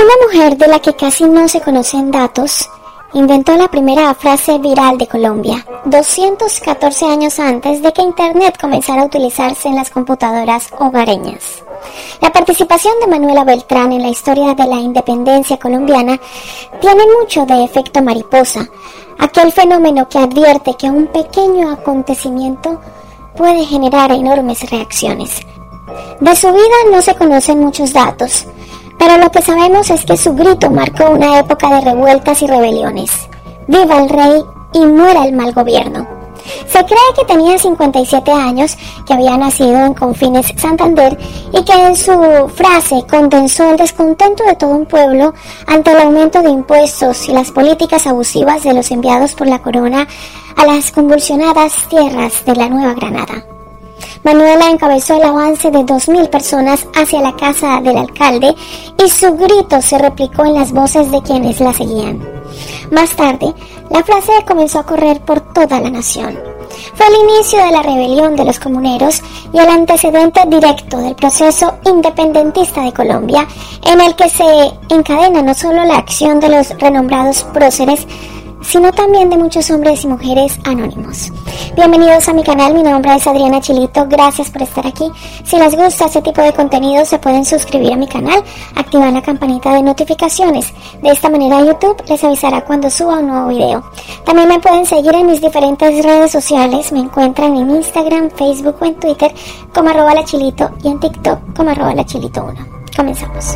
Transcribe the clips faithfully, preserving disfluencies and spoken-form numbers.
Una mujer de la que casi no se conocen datos inventó la primera frase viral de Colombia, doscientos catorce años antes de que Internet comenzara a utilizarse en las computadoras hogareñas. La participación de Manuela Beltrán en la historia de la independencia colombiana tiene mucho de efecto mariposa, aquel fenómeno que advierte que un pequeño acontecimiento puede generar enormes reacciones. De su vida no se conocen muchos datos, pero lo que sabemos es que su grito marcó una época de revueltas y rebeliones. ¡Viva el rey y muera el mal gobierno! Se cree que tenía cincuenta y siete años, que había nacido en Confines, Santander, y que en su frase condensó el descontento de todo un pueblo ante el aumento de impuestos y las políticas abusivas de los enviados por la corona a las convulsionadas tierras de la Nueva Granada. Manuela encabezó el avance de dos mil personas hacia la casa del alcalde y su grito se replicó en las voces de quienes la seguían. Más tarde, la frase comenzó a correr por toda la nación. Fue el inicio de la rebelión de los comuneros y el antecedente directo del proceso independentista de Colombia, en el que se encadena no solo la acción de los renombrados próceres, sino también de muchos hombres y mujeres anónimos. Bienvenidos a mi canal, mi nombre es Adriana Chilito, gracias por estar aquí. Si les gusta este tipo de contenido se pueden suscribir a mi canal, activar la campanita de notificaciones. De esta manera YouTube les avisará cuando suba un nuevo video. También me pueden seguir en mis diferentes redes sociales, me encuentran en Instagram, Facebook o en Twitter como arroba la chilito y en TikTok como arroba la chilito uno. Comenzamos.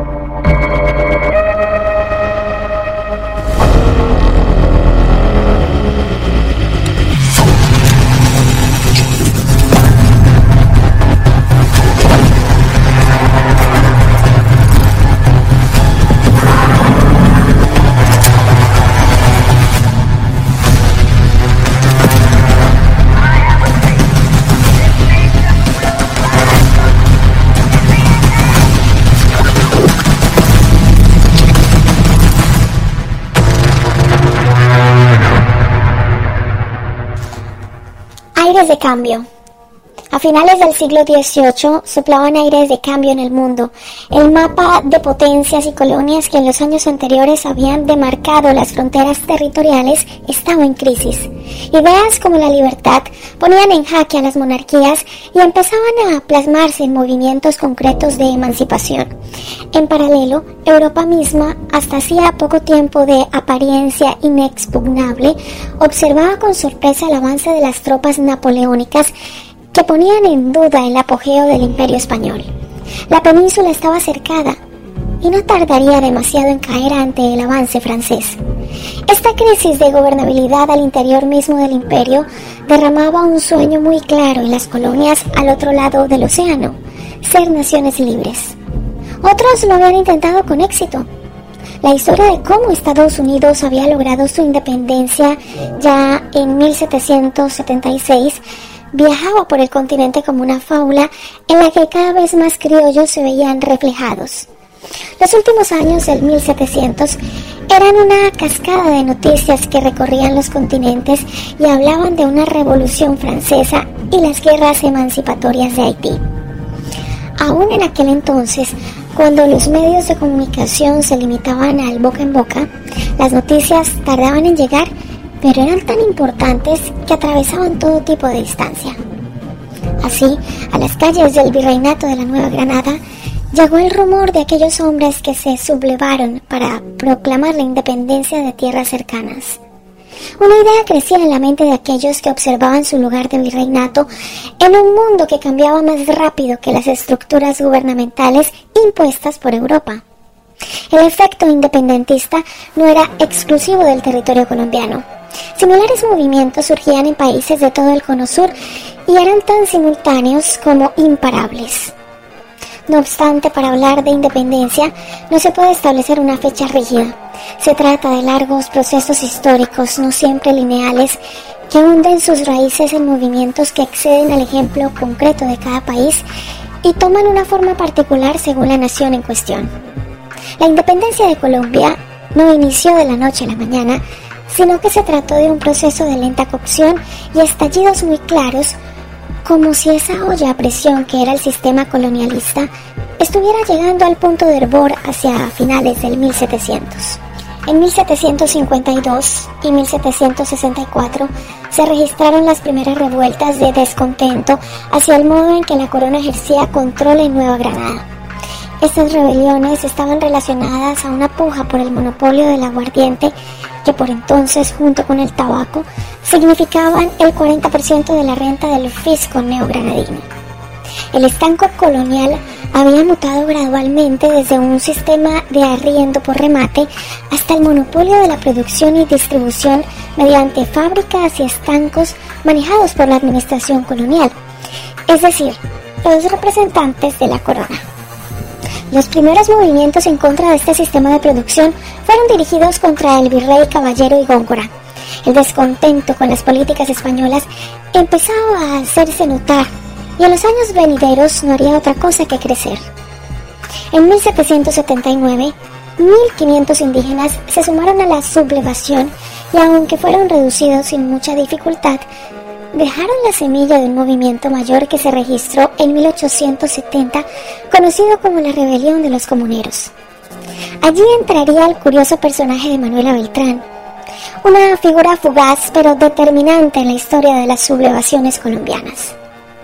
Aires de cambio. A finales del siglo dieciocho soplaban aires de cambio en el mundo. El mapa de potencias y colonias que en los años anteriores habían demarcado las fronteras territoriales estaba en crisis. Ideas como la libertad ponían en jaque a las monarquías y empezaban a plasmarse en movimientos concretos de emancipación. En paralelo, Europa misma, hasta hacía poco tiempo de apariencia inexpugnable, observaba con sorpresa el avance de las tropas napoleónicas que ponían en duda el apogeo del Imperio Español. La península estaba cercada y no tardaría demasiado en caer ante el avance francés. Esta crisis de gobernabilidad al interior mismo del imperio derramaba un sueño muy claro en las colonias al otro lado del océano: ser naciones libres. Otros lo habían intentado con éxito. La historia de cómo Estados Unidos había logrado su independencia ya en mil setecientos setenta y seis viajaba por el continente como una fábula en la que cada vez más criollos se veían reflejados. Los últimos años del mil setecientos eran una cascada de noticias que recorrían los continentes y hablaban de una revolución francesa y las guerras emancipatorias de Haití. Aún en aquel entonces, cuando los medios de comunicación se limitaban al boca en boca, las noticias tardaban en llegar, pero eran tan importantes que atravesaban todo tipo de distancia. Así, a las calles del Virreinato de la Nueva Granada llegó el rumor de aquellos hombres que se sublevaron para proclamar la independencia de tierras cercanas. Una idea crecía en la mente de aquellos que observaban su lugar de virreinato en un mundo que cambiaba más rápido que las estructuras gubernamentales impuestas por Europa. El efecto independentista no era exclusivo del territorio colombiano. Similares movimientos surgían en países de todo el Cono Sur y eran tan simultáneos como imparables. No obstante, para hablar de independencia no se puede establecer una fecha rígida. Se trata de largos procesos históricos, no siempre lineales, que hunden sus raíces en movimientos que exceden al ejemplo concreto de cada país y toman una forma particular según la nación en cuestión. La independencia de Colombia no inició de la noche a la mañana, sino que se trató de un proceso de lenta cocción y estallidos muy claros, como si esa olla a presión que era el sistema colonialista estuviera llegando al punto de hervor hacia finales del mil setecientos. En mil setecientos cincuenta y dos y mil setecientos sesenta y cuatro se registraron las primeras revueltas de descontento hacia el modo en que la corona ejercía control en Nueva Granada. Estas rebeliones estaban relacionadas a una puja por el monopolio del aguardiente, que por entonces, junto con el tabaco, significaban el cuarenta por ciento de la renta del fisco neogranadino. El estanco colonial había mutado gradualmente desde un sistema de arriendo por remate hasta el monopolio de la producción y distribución mediante fábricas y estancos manejados por la administración colonial, es decir, los representantes de la corona. Los primeros movimientos en contra de este sistema de producción fueron dirigidos contra el virrey Caballero y Góngora. El descontento con las políticas españolas empezaba a hacerse notar y en los años venideros no haría otra cosa que crecer. En mil setecientos setenta y nueve, mil quinientos indígenas se sumaron a la sublevación y aunque fueron reducidos sin mucha dificultad, dejaron la semilla de un movimiento mayor que se registró en mil ochocientos setenta, conocido como la Rebelión de los Comuneros. Allí entraría el curioso personaje de Manuela Beltrán, una figura fugaz pero determinante en la historia de las sublevaciones colombianas.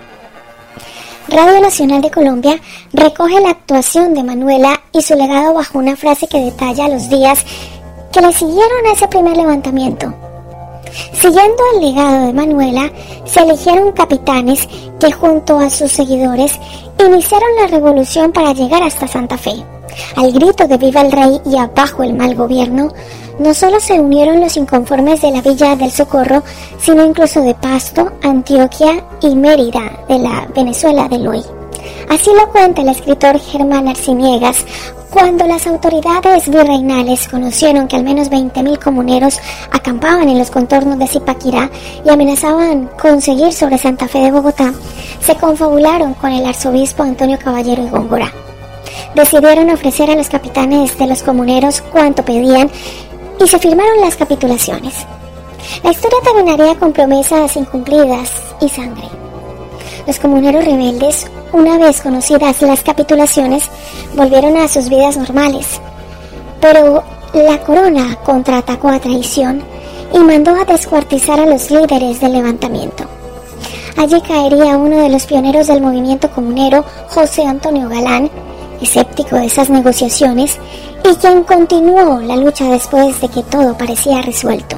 Radio Nacional de Colombia recoge la actuación de Manuela y su legado bajo una frase que detalla los días que le siguieron a ese primer levantamiento. Siguiendo el legado de Manuela, se eligieron capitanes que junto a sus seguidores iniciaron la revolución para llegar hasta Santa Fe. Al grito de ¡Viva el Rey! Y abajo el mal gobierno, no solo se unieron los inconformes de la Villa del Socorro, sino incluso de Pasto, Antioquia y Mérida de la Venezuela del hoy. Así lo cuenta el escritor Germán Arciniegas. Cuando las autoridades virreinales conocieron que al menos veinte mil comuneros acampaban en los contornos de Zipaquirá y amenazaban con seguir sobre Santa Fe de Bogotá, se confabularon con el arzobispo Antonio Caballero y Góngora. Decidieron ofrecer a los capitanes de los comuneros cuanto pedían y se firmaron las capitulaciones. La historia terminaría con promesas incumplidas y sangre. Los comuneros rebeldes, una vez conocidas las capitulaciones, volvieron a sus vidas normales, pero la corona contraatacó a traición y mandó a descuartizar a los líderes del levantamiento. Allí caería uno de los pioneros del movimiento comunero, José Antonio Galán, escéptico de esas negociaciones, y quien continuó la lucha después de que todo parecía resuelto.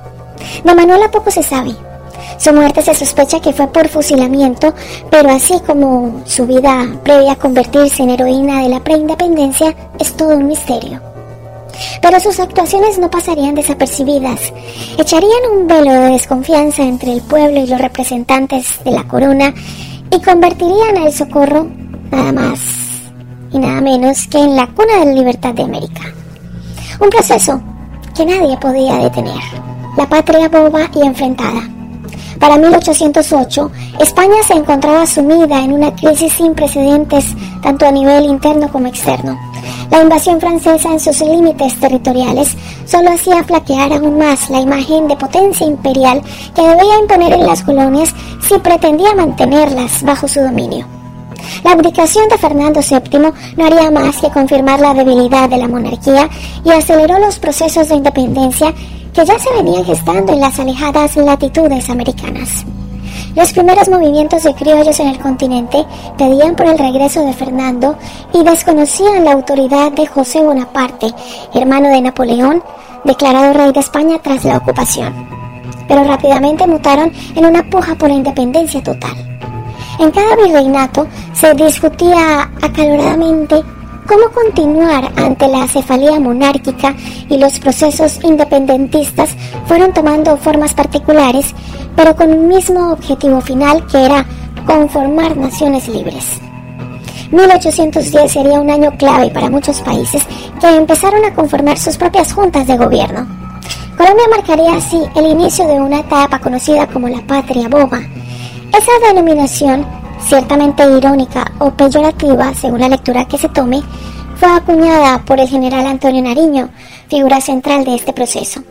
De Manuela poco se sabe. Su muerte se sospecha que fue por fusilamiento, pero así como su vida previa a convertirse en heroína de la preindependencia, es todo un misterio. Pero sus actuaciones no pasarían desapercibidas, echarían un velo de desconfianza entre el pueblo y los representantes de la corona y convertirían a El Socorro nada más y nada menos que en la cuna de la libertad de América. Un proceso que nadie podía detener. La patria boba y enfrentada. Para mil ochocientos ocho, España se encontraba sumida en una crisis sin precedentes, tanto a nivel interno como externo. La invasión francesa en sus límites territoriales solo hacía flaquear aún más la imagen de potencia imperial que debía imponer en las colonias si pretendía mantenerlas bajo su dominio. La abdicación de Fernando séptimo no haría más que confirmar la debilidad de la monarquía y aceleró los procesos de independencia que ya se venían gestando en las alejadas latitudes americanas. Los primeros movimientos de criollos en el continente pedían por el regreso de Fernando y desconocían la autoridad de José Bonaparte, hermano de Napoleón, declarado rey de España tras la ocupación. Pero rápidamente mutaron en una puja por la independencia total. En cada virreinato se discutía acaloradamente cómo continuar ante la cefalía monárquica y los procesos independentistas fueron tomando formas particulares, pero con un mismo objetivo final que era conformar naciones libres. mil ochocientos diez sería un año clave para muchos países que empezaron a conformar sus propias juntas de gobierno. Colombia marcaría así el inicio de una etapa conocida como la patria boba. Esa denominación, ciertamente irónica o peyorativa según la lectura que se tome, fue acuñada por el general Antonio Nariño, figura central de este proceso.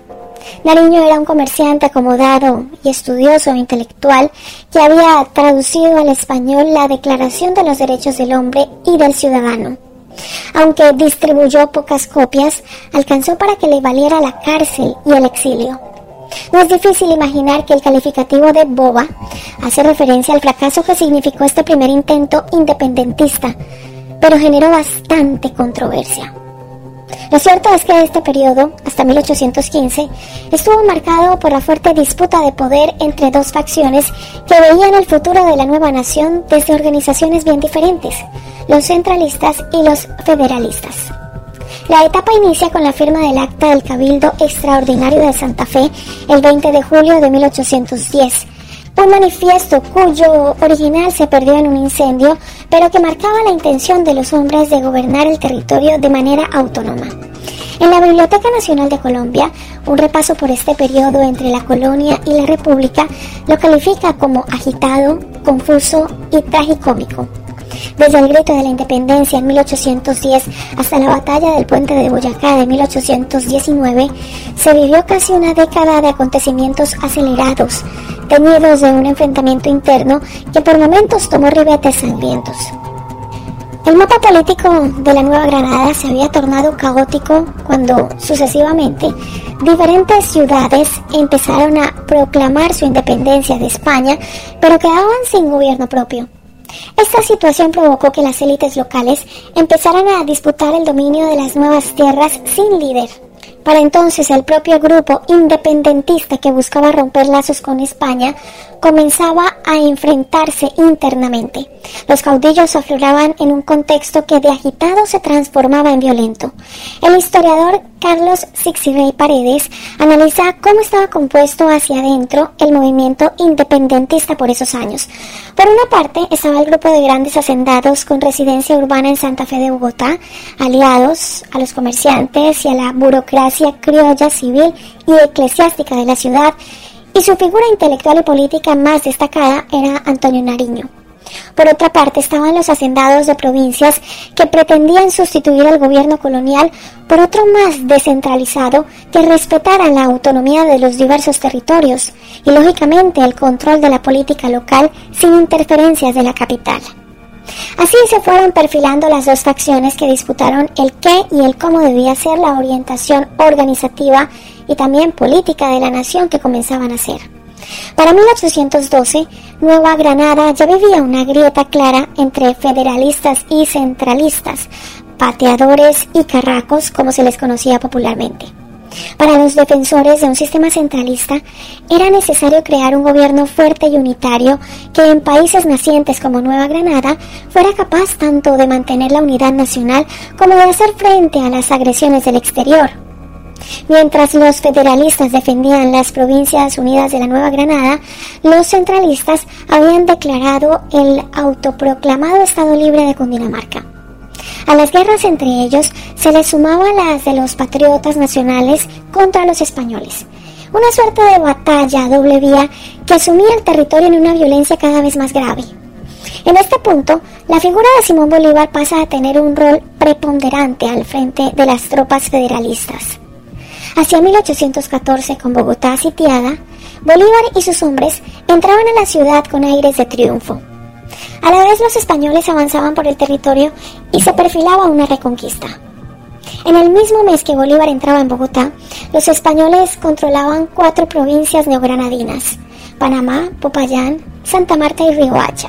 Nariño era un comerciante acomodado y estudioso e intelectual que había traducido al español la Declaración de los Derechos del Hombre y del Ciudadano. Aunque distribuyó pocas copias, alcanzó para que le valiera la cárcel y el exilio. No es difícil imaginar que el calificativo de boba hace referencia al fracaso que significó este primer intento independentista, pero generó bastante controversia. Lo cierto es que este periodo, hasta mil ochocientos quince, estuvo marcado por la fuerte disputa de poder entre dos facciones que veían el futuro de la nueva nación desde organizaciones bien diferentes, los centralistas y los federalistas. La etapa inicia con la firma del Acta del Cabildo Extraordinario de Santa Fe el veinte de julio de mil ochocientos diez, un manifiesto cuyo original se perdió en un incendio, pero que marcaba la intención de los hombres de gobernar el territorio de manera autónoma. En la Biblioteca Nacional de Colombia, un repaso por este periodo entre la colonia y la república lo califica como agitado, confuso y tragicómico. Desde el grito de la independencia en mil ochocientos diez hasta la batalla del puente de Boyacá de mil ochocientos diecinueve, se vivió casi una década de acontecimientos acelerados, teñidos de un enfrentamiento interno que por momentos tomó ribetes sangrientos. El mapa político de la Nueva Granada se había tornado caótico cuando, sucesivamente, diferentes ciudades empezaron a proclamar su independencia de España, pero quedaban sin gobierno propio. Esta situación provocó que las élites locales empezaran a disputar el dominio de las nuevas tierras sin líder. Para entonces, el propio grupo independentista que buscaba romper lazos con España comenzaba a enfrentarse internamente. Los caudillos afloraban en un contexto que de agitado se transformaba en violento. El historiador Carlos Sixirrey Paredes analiza cómo estaba compuesto hacia adentro el movimiento independentista por esos años. Por una parte estaba el grupo de grandes hacendados con residencia urbana en Santa Fe de Bogotá, aliados a los comerciantes y a la burocracia criolla civil y eclesiástica de la ciudad, y su figura intelectual y política más destacada era Antonio Nariño. Por otra parte estaban los hacendados de provincias que pretendían sustituir al gobierno colonial por otro más descentralizado que respetara la autonomía de los diversos territorios y lógicamente el control de la política local sin interferencias de la capital. Así se fueron perfilando las dos facciones que disputaron el qué y el cómo debía ser la orientación organizativa y también política de la nación que comenzaban a hacer. Para mil ochocientos doce, Nueva Granada ya vivía una grieta clara entre federalistas y centralistas, pateadores y carracos, como se les conocía popularmente. Para los defensores de un sistema centralista, era necesario crear un gobierno fuerte y unitario que en países nacientes como Nueva Granada fuera capaz tanto de mantener la unidad nacional como de hacer frente a las agresiones del exterior. Mientras los federalistas defendían las Provincias Unidas de la Nueva Granada, los centralistas habían declarado el autoproclamado Estado Libre de Cundinamarca. A las guerras entre ellos se les sumaban las de los patriotas nacionales contra los españoles, una suerte de batalla a doble vía que asumía el territorio en una violencia cada vez más grave. En este punto, la figura de Simón Bolívar pasa a tener un rol preponderante al frente de las tropas federalistas. Hacia mil ochocientos catorce, con Bogotá sitiada, Bolívar y sus hombres entraban a la ciudad con aires de triunfo. A la vez los españoles avanzaban por el territorio y se perfilaba una reconquista. En el mismo mes que Bolívar entraba en Bogotá, los españoles controlaban cuatro provincias neogranadinas: Panamá, Popayán, Santa Marta y Riohacha.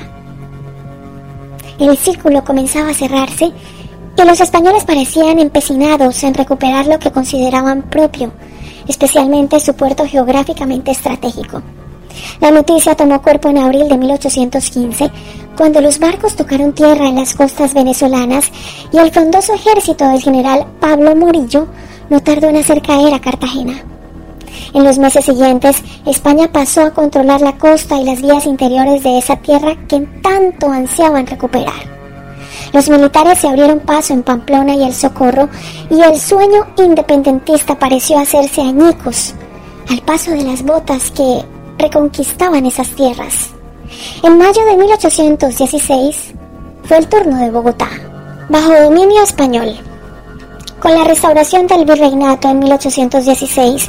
El círculo comenzaba a cerrarse y los españoles parecían empecinados en recuperar lo que consideraban propio, especialmente su puerto geográficamente estratégico. La noticia tomó cuerpo en abril de mil ochocientos quince, cuando los barcos tocaron tierra en las costas venezolanas y el frondoso ejército del general Pablo Morillo no tardó en hacer caer a Cartagena. En los meses siguientes, España pasó a controlar la costa y las vías interiores de esa tierra que tanto ansiaban recuperar. Los militares se abrieron paso en Pamplona y El Socorro, y el sueño independentista pareció hacerse añicos al paso de las botas que reconquistaban esas tierras. En mayo de mil ochocientos dieciséis fue el turno de Bogotá, bajo dominio español. Con la restauración del virreinato en mil ochocientos dieciséis,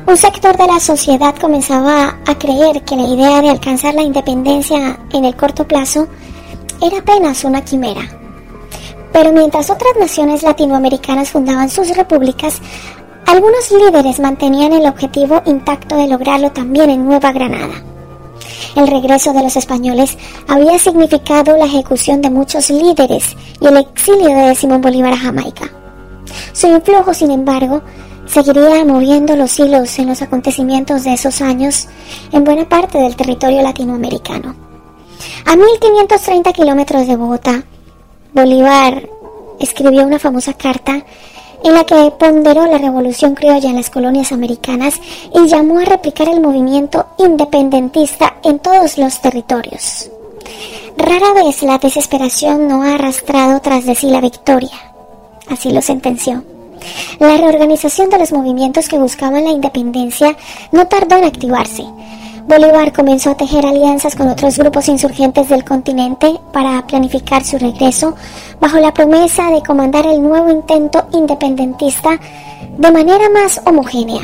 Un sector de la sociedad comenzaba a creer que la idea de alcanzar la independencia en el corto plazo era apenas una quimera. Pero mientras otras naciones latinoamericanas fundaban sus repúblicas, algunos líderes mantenían el objetivo intacto de lograrlo también en Nueva Granada. El regreso de los españoles había significado la ejecución de muchos líderes y el exilio de Simón Bolívar a Jamaica. Su influjo, sin embargo, seguiría moviendo los hilos en los acontecimientos de esos años en buena parte del territorio latinoamericano. A mil quinientos treinta kilómetros de Bogotá, Bolívar escribió una famosa carta en la que ponderó la revolución criolla en las colonias americanas y llamó a replicar el movimiento independentista en todos los territorios. Rara vez la desesperación no ha arrastrado tras de sí la victoria. Así lo sentenció. La reorganización de los movimientos que buscaban la independencia no tardó en activarse. Bolívar comenzó a tejer alianzas con otros grupos insurgentes del continente para planificar su regreso bajo la promesa de comandar el nuevo intento independentista de manera más homogénea.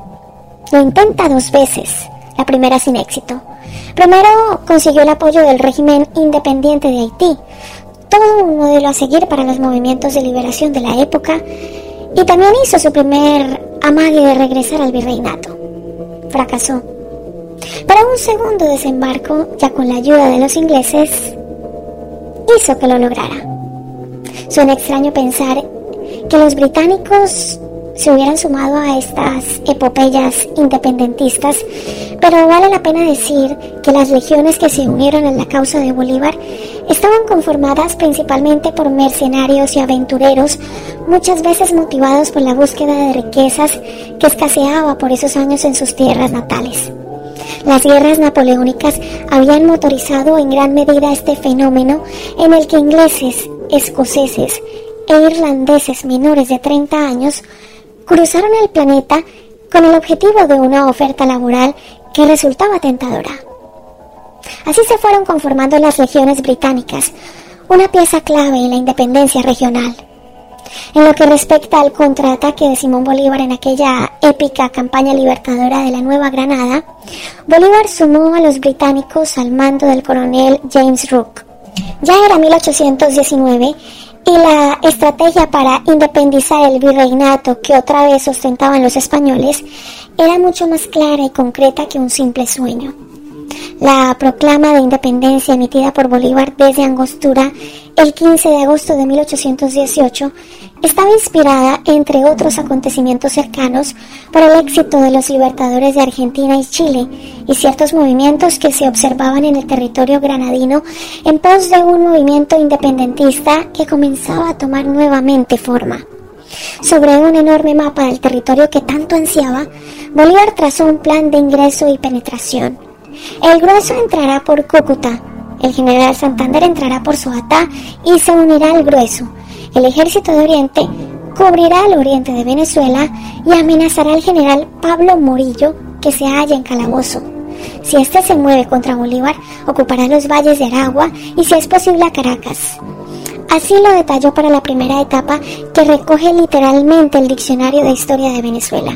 Lo intenta dos veces, la primera sin éxito. Primero consiguió el apoyo del régimen independiente de Haití, todo un modelo a seguir para los movimientos de liberación de la época, y también hizo su primer amague de regresar al virreinato. Fracasó. Pero un segundo desembarco, ya con la ayuda de los ingleses, hizo que lo lograra. Suena extraño pensar que los británicos se hubieran sumado a estas epopeyas independentistas, pero vale la pena decir que las legiones que se unieron a la causa de Bolívar estaban conformadas principalmente por mercenarios y aventureros, muchas veces motivados por la búsqueda de riquezas que escaseaba por esos años en sus tierras natales. Las guerras napoleónicas habían motorizado en gran medida este fenómeno en el que ingleses, escoceses e irlandeses menores de treinta años cruzaron el planeta con el objetivo de una oferta laboral que resultaba tentadora. Así se fueron conformando las legiones británicas, una pieza clave en la independencia regional. En lo que respecta al contraataque de Simón Bolívar en aquella épica campaña libertadora de la Nueva Granada, Bolívar sumó a los británicos al mando del coronel James Rooke. Ya era mil ochocientos diecinueve y la estrategia para independizar el virreinato que otra vez ostentaban los españoles era mucho más clara y concreta que un simple sueño. La proclama de independencia emitida por Bolívar desde Angostura el quince de agosto de mil ochocientos dieciocho estaba inspirada, entre otros acontecimientos cercanos, por el éxito de los libertadores de Argentina y Chile y ciertos movimientos que se observaban en el territorio granadino en pos de un movimiento independentista que comenzaba a tomar nuevamente forma. Sobre un enorme mapa del territorio que tanto ansiaba, Bolívar trazó un plan de ingreso y penetración. El grueso entrará por Cúcuta, el general Santander entrará por Soatá y se unirá al grueso. El ejército de Oriente cubrirá el oriente de Venezuela y amenazará al general Pablo Morillo, que se halla en Calabozo. Si éste se mueve contra Bolívar, ocupará los valles de Aragua y, si es posible, a Caracas. Así lo detalló para la primera etapa, que recoge literalmente el Diccionario de Historia de Venezuela.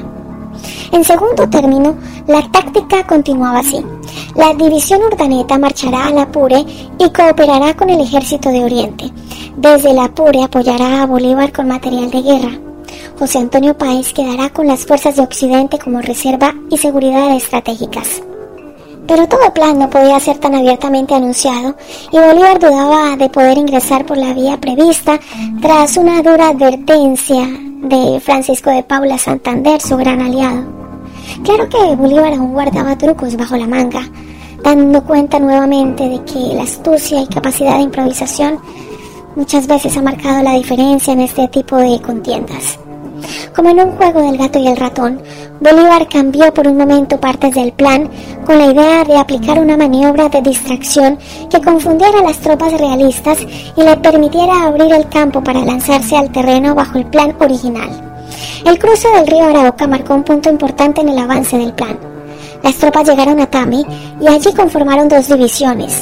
En segundo término, la táctica continuaba así. La división Urdaneta marchará al Apure y cooperará con el ejército de Oriente. Desde el Apure apoyará a Bolívar con material de guerra. José Antonio Páez quedará con las fuerzas de Occidente como reserva y seguridad estratégicas. Pero todo plan no podía ser tan abiertamente anunciado y Bolívar dudaba de poder ingresar por la vía prevista tras una dura advertencia de Francisco de Paula Santander, su gran aliado. Claro que Bolívar aún guardaba trucos bajo la manga, dando cuenta nuevamente de que la astucia y capacidad de improvisación muchas veces ha marcado la diferencia en este tipo de contiendas. Como en un juego del gato y el ratón, Bolívar cambió por un momento partes del plan con la idea de aplicar una maniobra de distracción que confundiera a las tropas realistas y le permitiera abrir el campo para lanzarse al terreno bajo el plan original. El cruce del río Arauca marcó un punto importante en el avance del plan. Las tropas llegaron a Tami y allí conformaron dos divisiones,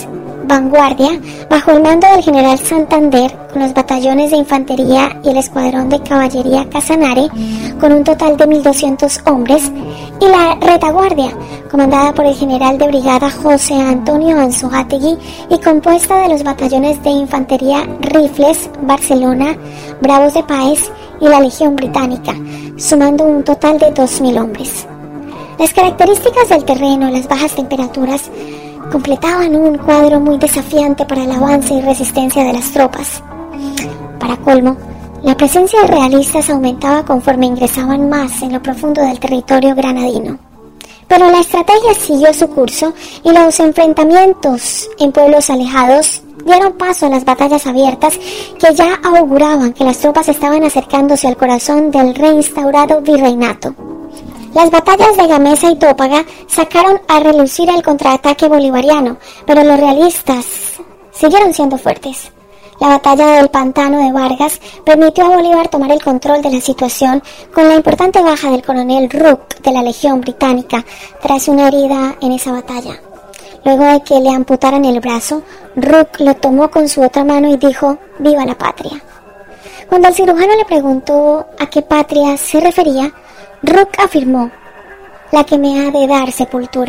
vanguardia bajo el mando del general Santander, con los batallones de infantería y el escuadrón de caballería Casanare, con un total de mil doscientos hombres, y la retaguardia, comandada por el general de brigada José Antonio Anzoátegui y compuesta de los batallones de infantería Rifles, Barcelona, Bravos de Páez y la Legión Británica, sumando un total de dos mil hombres. Las características del terreno, las bajas temperaturas, completaban un cuadro muy desafiante para el avance y resistencia de las tropas. Para colmo, la presencia de realistas aumentaba conforme ingresaban más en lo profundo del territorio granadino. Pero la estrategia siguió su curso y los enfrentamientos en pueblos alejados dieron paso a las batallas abiertas que ya auguraban que las tropas estaban acercándose al corazón del reinstaurado virreinato. Las batallas de Gamesa y Tópaga sacaron a relucir el contraataque bolivariano, pero los realistas siguieron siendo fuertes. La batalla del Pantano de Vargas permitió a Bolívar tomar el control de la situación con la importante baja del coronel Rooke de la Legión Británica tras una herida en esa batalla. Luego de que le amputaran el brazo, Rooke lo tomó con su otra mano y dijo: «¡Viva la patria!». Cuando el cirujano le preguntó a qué patria se refería, Rooke afirmó: «La que me ha de dar sepultura».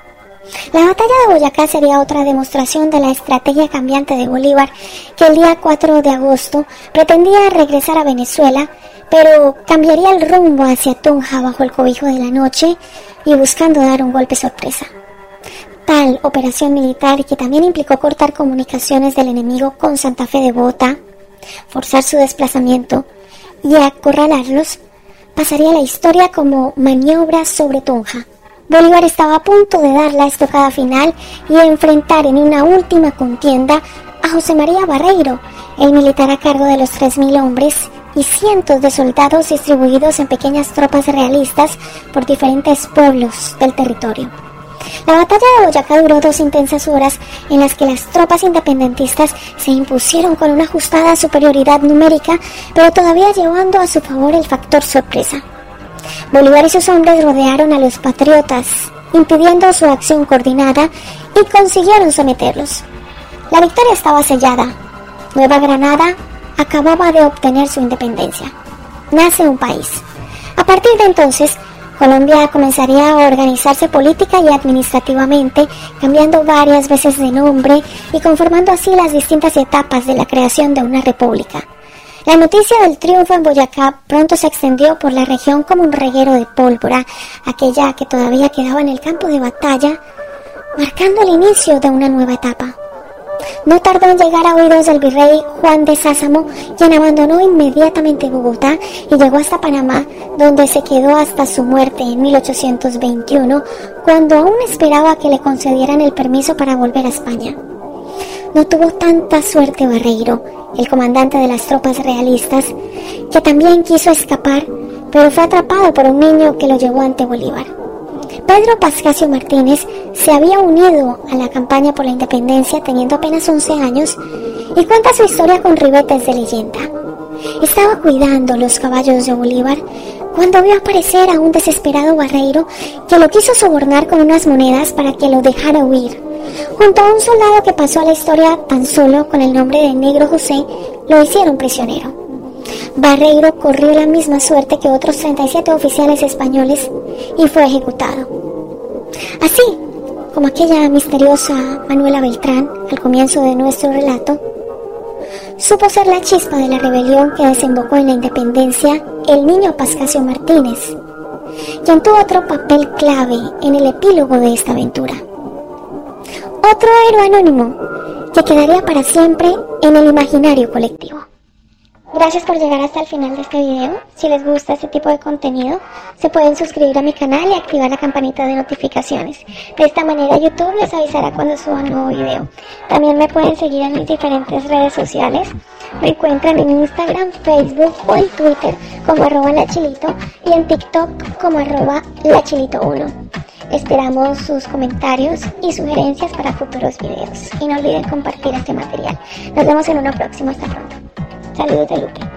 La batalla de Boyacá sería otra demostración de la estrategia cambiante de Bolívar, que el día cuatro de agosto pretendía regresar a Venezuela, pero cambiaría el rumbo hacia Tunja bajo el cobijo de la noche y buscando dar un golpe sorpresa. Tal operación militar, que también implicó cortar comunicaciones del enemigo con Santa Fe de Bogotá, forzar su desplazamiento y acorralarlos, pasaría a la historia como maniobra sobre Tunja. Bolívar estaba a punto de dar la estocada final y enfrentar en una última contienda a José María Barreiro, el militar a cargo de los tres mil hombres y cientos de soldados distribuidos en pequeñas tropas realistas por diferentes pueblos del territorio. La batalla de Boyacá duró dos intensas horas en las que las tropas independentistas se impusieron con una ajustada superioridad numérica, pero todavía llevando a su favor el factor sorpresa. Bolívar y sus hombres rodearon a los patriotas, impidiendo su acción coordinada, y consiguieron someterlos. La victoria estaba sellada. Nueva Granada acababa de obtener su independencia. Nace un país. A partir de entonces, Colombia comenzaría a organizarse política y administrativamente, cambiando varias veces de nombre y conformando así las distintas etapas de la creación de una república. La noticia del triunfo en Boyacá pronto se extendió por la región como un reguero de pólvora, aquella que todavía quedaba en el campo de batalla, marcando el inicio de una nueva etapa. No tardó en llegar a oídos del virrey Juan de Sássamo, quien abandonó inmediatamente Bogotá y llegó hasta Panamá, donde se quedó hasta su muerte en mil ochocientos veintiuno, cuando aún esperaba que le concedieran el permiso para volver a España. No tuvo tanta suerte Barreiro, el comandante de las tropas realistas, que también quiso escapar, pero fue atrapado por un niño que lo llevó ante Bolívar. Pedro Pascasio Martínez se había unido a la campaña por la independencia teniendo apenas once años y cuenta su historia con ribetes de leyenda. Estaba cuidando los caballos de Bolívar cuando vio aparecer a un desesperado Barreiro que lo quiso sobornar con unas monedas para que lo dejara huir. Junto a un soldado que pasó a la historia tan solo con el nombre de Negro José, lo hicieron prisionero. Barreiro corrió la misma suerte que otros treinta y siete oficiales españoles y fue ejecutado. Así como aquella misteriosa Manuela Beltrán al comienzo de nuestro relato, supo ser la chispa de la rebelión que desembocó en la independencia el niño Pascasio Martínez, quien tuvo otro papel clave en el epílogo de esta aventura. Otro héroe anónimo que quedaría para siempre en el imaginario colectivo. Gracias por llegar hasta el final de este video. Si les gusta este tipo de contenido, se pueden suscribir a mi canal y activar la campanita de notificaciones. De esta manera YouTube les avisará cuando suba un nuevo video. También me pueden seguir en mis diferentes redes sociales. Me encuentran en Instagram, Facebook o en Twitter como arroba lachilito y en TikTok como arroba lachilito uno. Esperamos sus comentarios y sugerencias para futuros videos. Y no olviden compartir este material. Nos vemos en uno próximo. Hasta pronto. Saludos de Lupe.